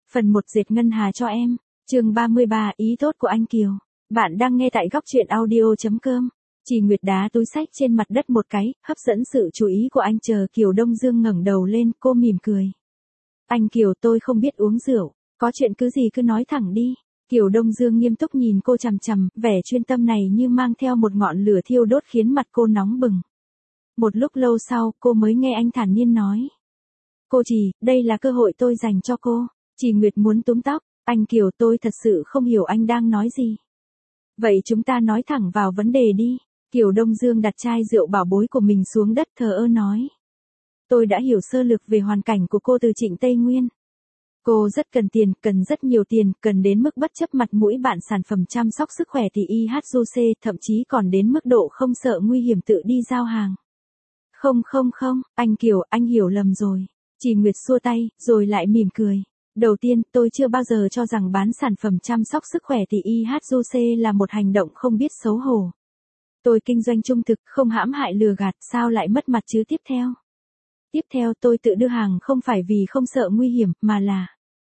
Phần 1 dệt ngân hà cho em. Chương 33 ý tốt của anh Kiều. Bạn đang nghe tại góc truyện audio.com. Chỉ Nguyệt đá túi xách trên mặt đất một cái, hấp dẫn sự chú ý của anh. Chờ Kiều Đông Dương ngẩng đầu lên, cô mỉm cười. Anh Kiều, tôi không biết uống rượu, có chuyện cứ gì cứ nói thẳng đi. Kiều Đông Dương nghiêm túc nhìn cô chằm chằm, vẻ chuyên tâm này như mang theo một ngọn lửa thiêu đốt khiến mặt cô nóng bừng. Một lúc lâu sau, cô mới nghe anh thản nhiên nói. Cô Trì, đây là cơ hội tôi dành cho cô. Chỉ Nguyệt muốn túm tóc. Anh Kiều, tôi thật sự không hiểu anh đang nói gì. Vậy chúng ta nói thẳng vào vấn đề đi. Kiều Đông Dương đặt chai rượu bảo bối của mình xuống đất, thờ ơ nói. Tôi đã hiểu sơ lược về hoàn cảnh của cô từ Trịnh Tây Nguyên. Cô rất cần tiền, cần rất nhiều tiền, cần đến mức bất chấp mặt mũi bạn sản phẩm chăm sóc sức khỏe thì IHJC, thậm chí còn đến mức độ không sợ nguy hiểm tự đi giao hàng. Không, anh Kiều, anh hiểu lầm rồi. Chỉ Nguyệt xua tay, rồi lại mỉm cười. Đầu tiên, tôi chưa bao giờ cho rằng bán sản phẩm chăm sóc sức khỏe thì IHJC là một hành động không biết xấu hổ. Tôi kinh doanh trung thực, không hãm hại lừa gạt, sao lại mất mặt chứ? Tiếp theo tôi tự đưa hàng không phải vì không sợ nguy hiểm, mà là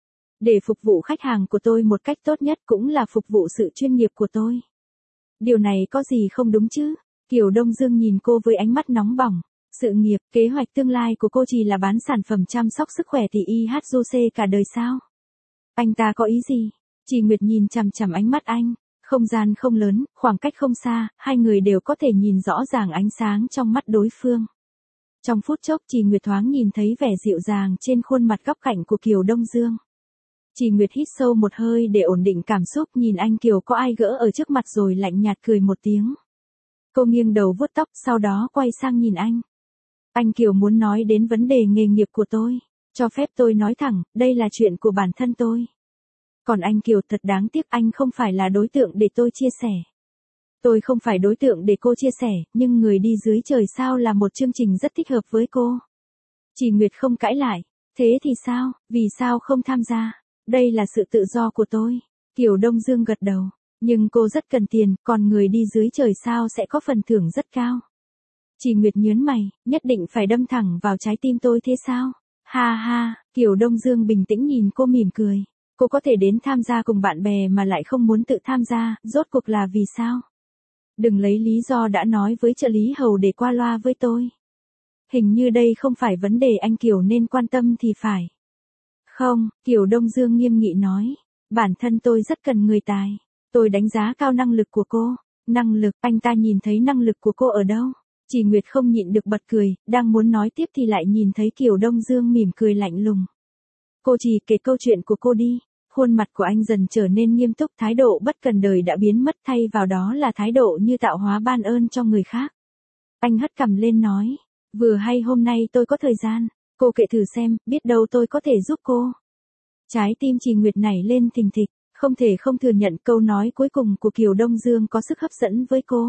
để phục vụ khách hàng của tôi một cách tốt nhất, cũng là phục vụ sự chuyên nghiệp của tôi. Điều này có gì không đúng chứ? Kiều Đông Dương nhìn cô với ánh mắt nóng bỏng. Sự nghiệp, kế hoạch tương lai của cô chỉ là bán sản phẩm chăm sóc sức khỏe thì IHJC cả đời sao? Anh ta có ý gì? Chỉ Nguyệt nhìn chằm chằm ánh mắt anh. Không gian không lớn, khoảng cách không xa, hai người đều có thể nhìn rõ ràng ánh sáng trong mắt đối phương. Trong phút chốc, Chỉ Nguyệt thoáng nhìn thấy vẻ dịu dàng trên khuôn mặt góc cạnh của Kiều Đông Dương. Chỉ Nguyệt hít sâu một hơi để ổn định cảm xúc, nhìn anh Kiều có ai gỡ ở trước mặt rồi lạnh nhạt cười một tiếng. Cô nghiêng đầu vuốt tóc, sau đó quay sang nhìn anh. Anh Kiều muốn nói đến vấn đề nghề nghiệp của tôi. Cho phép tôi nói thẳng, đây là chuyện của bản thân tôi. Còn anh Kiều, thật đáng tiếc, anh không phải là đối tượng để tôi chia sẻ. Tôi không phải đối tượng để cô chia sẻ, nhưng Người đi dưới trời sao là một chương trình rất thích hợp với cô. Chỉ Nguyệt không cãi lại. Thế thì sao, vì sao không tham gia? Đây là sự tự do của tôi. Kiều Đông Dương gật đầu. Nhưng cô rất cần tiền, còn Người đi dưới trời sao sẽ có phần thưởng rất cao. Chỉ Nguyệt nhớn mày, nhất định phải đâm thẳng vào trái tim tôi thế sao? Ha ha, Kiều Đông Dương bình tĩnh nhìn cô mỉm cười. Cô có thể đến tham gia cùng bạn bè mà lại không muốn tự tham gia, rốt cuộc là vì sao? Đừng lấy lý do đã nói với trợ lý hầu để qua loa với tôi. Hình như đây không phải vấn đề anh Kiều nên quan tâm thì phải. Không, Kiều Đông Dương nghiêm nghị nói. Bản thân tôi rất cần người tài. Tôi đánh giá cao năng lực của cô. Năng lực, anh ta nhìn thấy năng lực của cô ở đâu? Chỉ Nguyệt không nhịn được bật cười, đang muốn nói tiếp thì lại nhìn thấy Kiều Đông Dương mỉm cười lạnh lùng. Cô Chỉ, kể câu chuyện của cô đi. Khuôn mặt của anh dần trở nên nghiêm túc, thái độ bất cần đời đã biến mất, thay vào đó là thái độ như tạo hóa ban ơn cho người khác. Anh hất cằm lên nói. Vừa hay hôm nay tôi có thời gian. Cô kể thử xem, biết đâu tôi có thể giúp cô. Trái tim Chỉ Nguyệt nảy lên thình thịch, không thể không thừa nhận câu nói cuối cùng của Kiều Đông Dương có sức hấp dẫn với cô.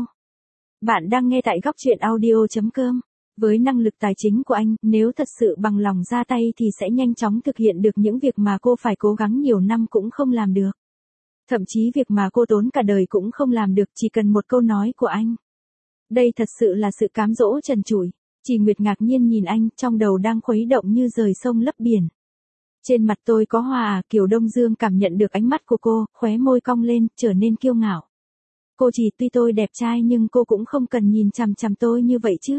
Bạn đang nghe tại góc truyện audio.com. Với năng lực tài chính của anh, nếu thật sự bằng lòng ra tay thì sẽ nhanh chóng thực hiện được những việc mà cô phải cố gắng nhiều năm cũng không làm được. Thậm chí việc mà cô tốn cả đời cũng không làm được, chỉ cần một câu nói của anh. Đây thật sự là sự cám dỗ trần trụi. Chỉ Nguyệt ngạc nhiên nhìn anh, trong đầu đang khuấy động như rời sông lấp biển. Trên mặt tôi có hoa à? Kiều Đông Dương cảm nhận được ánh mắt của cô, khóe môi cong lên, trở nên kiêu ngạo. Cô Chỉ, tuy tôi đẹp trai nhưng cô cũng không cần nhìn chằm chằm tôi như vậy chứ.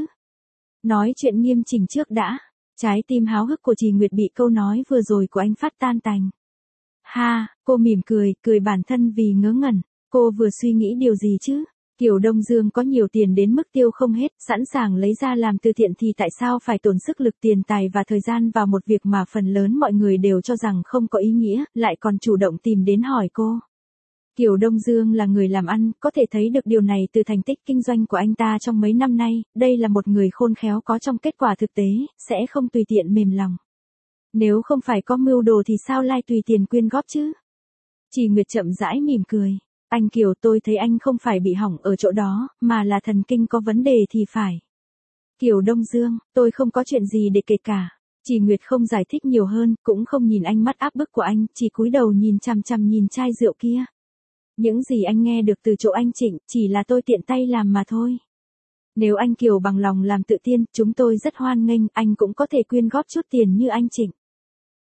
Nói chuyện nghiêm chỉnh trước đã. Trái tim háo hức của Chỉ Nguyệt bị câu nói vừa rồi của anh phát tan tành. Ha, cô mỉm cười, cười bản thân vì ngớ ngẩn. Cô vừa suy nghĩ điều gì chứ? Kiều Đông Dương có nhiều tiền đến mức tiêu không hết, sẵn sàng lấy ra làm từ thiện thì tại sao phải tốn sức lực, tiền tài và thời gian vào một việc mà phần lớn mọi người đều cho rằng không có ý nghĩa, lại còn chủ động tìm đến hỏi cô. Kiều Đông Dương là người làm ăn, có thể thấy được điều này từ thành tích kinh doanh của anh ta trong mấy năm nay, đây là một người khôn khéo có trong kết quả thực tế, sẽ không tùy tiện mềm lòng. Nếu không phải có mưu đồ thì sao lại tùy tiền quyên góp chứ? Chỉ Nguyệt chậm rãi mỉm cười. Anh Kiều, tôi thấy anh không phải bị hỏng ở chỗ đó, mà là thần kinh có vấn đề thì phải. Kiều Đông Dương, tôi không có chuyện gì để kể cả. Chỉ Nguyệt không giải thích nhiều hơn, cũng không nhìn ánh mắt áp bức của anh, chỉ cúi đầu nhìn chằm chằm nhìn chai rượu kia. Những gì anh nghe được từ chỗ anh Trịnh, chỉ là tôi tiện tay làm mà thôi. Nếu anh Kiều bằng lòng làm tự tiên, chúng tôi rất hoan nghênh, anh cũng có thể quyên góp chút tiền như anh Trịnh.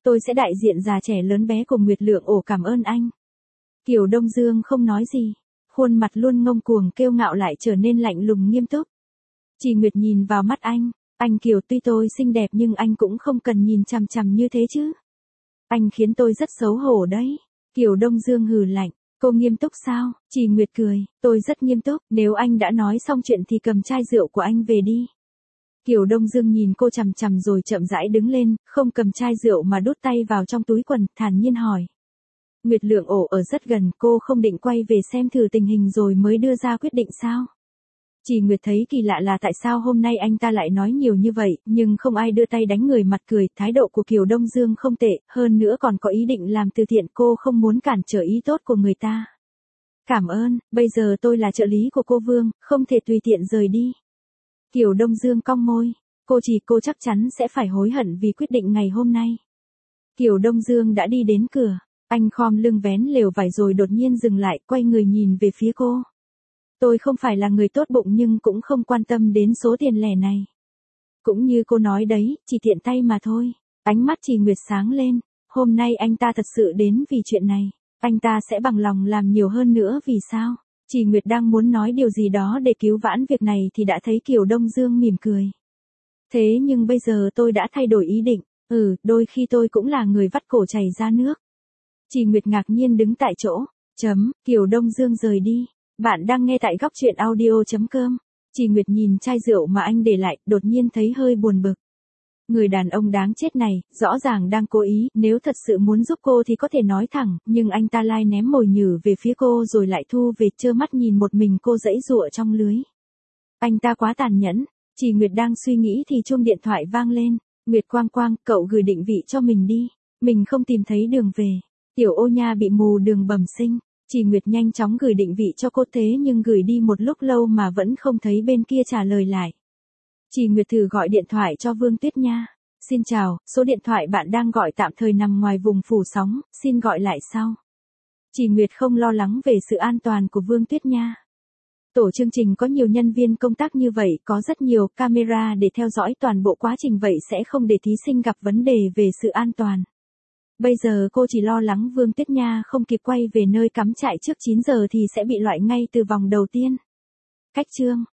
Tôi sẽ đại diện già trẻ lớn bé cùng Nguyệt Lượng Ổ cảm ơn anh. Kiều Đông Dương không nói gì. Khuôn mặt luôn ngông cuồng kiêu ngạo lại trở nên lạnh lùng nghiêm túc. Chỉ Nguyệt nhìn vào mắt anh Kiều tuy tôi xinh đẹp nhưng anh cũng không cần nhìn chằm chằm như thế chứ. Anh khiến tôi rất xấu hổ đấy. Kiều Đông Dương hừ lạnh, cô nghiêm túc sao? Chỉ Nguyệt cười, tôi rất nghiêm túc, nếu anh đã nói xong chuyện thì cầm chai rượu của anh về đi. Kiều Đông Dương nhìn cô chằm chằm rồi chậm rãi đứng lên, không cầm chai rượu mà đút tay vào trong túi quần, thản nhiên hỏi. Nguyệt Lượng Ổ ở rất gần, cô không định quay về xem thử tình hình rồi mới đưa ra quyết định sao? Chỉ Nguyệt thấy kỳ lạ là tại sao hôm nay anh ta lại nói nhiều như vậy, nhưng không ai đưa tay đánh người mặt cười, thái độ của Kiều Đông Dương không tệ, hơn nữa còn có ý định làm từ thiện, cô không muốn cản trở ý tốt của người ta. Cảm ơn, bây giờ tôi là trợ lý của cô Vương, không thể tùy tiện rời đi. Kiều Đông Dương cong môi, cô chắc chắn sẽ phải hối hận vì quyết định ngày hôm nay. Kiều Đông Dương đã đi đến cửa, anh khom lưng vén lều vải rồi đột nhiên dừng lại, quay người nhìn về phía cô. Tôi không phải là người tốt bụng nhưng cũng không quan tâm đến số tiền lẻ này. Cũng như cô nói đấy, chỉ tiện tay mà thôi. Ánh mắt Chỉ Nguyệt sáng lên, hôm nay anh ta thật sự đến vì chuyện này. Anh ta sẽ bằng lòng làm nhiều hơn nữa vì sao? Chỉ Nguyệt đang muốn nói điều gì đó để cứu vãn việc này thì đã thấy Kiều Đông Dương mỉm cười. Thế nhưng bây giờ tôi đã thay đổi ý định, đôi khi tôi cũng là người vắt cổ chảy ra nước. Chỉ Nguyệt ngạc nhiên đứng tại chỗ, Kiều Đông Dương rời đi. Bạn đang nghe tại góc truyện audio.com. Chỉ Nguyệt nhìn chai rượu mà anh để lại, đột nhiên thấy hơi buồn bực. Người đàn ông đáng chết này, rõ ràng đang cố ý, nếu thật sự muốn giúp cô thì có thể nói thẳng, nhưng anh ta lai ném mồi nhử về phía cô rồi lại thu về, trơ mắt nhìn một mình cô giãy giụa trong lưới. Anh ta quá tàn nhẫn. Chỉ Nguyệt đang suy nghĩ thì chuông điện thoại vang lên. Nguyệt Quang Quang, cậu gửi định vị cho mình đi. Mình không tìm thấy đường về. Tiểu Ô Nha bị mù đường bẩm sinh. Chỉ Nguyệt nhanh chóng gửi định vị cho cô thế nhưng gửi đi một lúc lâu mà vẫn không thấy bên kia trả lời lại. Chỉ Nguyệt thử gọi điện thoại cho Vương Tuyết Nha. Xin chào, số điện thoại bạn đang gọi tạm thời nằm ngoài vùng phủ sóng, xin gọi lại sau. Chỉ Nguyệt không lo lắng về sự an toàn của Vương Tuyết Nha. Tổ chương trình có nhiều nhân viên công tác như vậy, có rất nhiều camera để theo dõi toàn bộ quá trình, vậy sẽ không để thí sinh gặp vấn đề về sự an toàn. Bây giờ cô chỉ lo lắng Vương Tuyết Nha không kịp quay về nơi cắm trại trước 9 giờ thì sẽ bị loại ngay từ vòng đầu tiên. Cách chương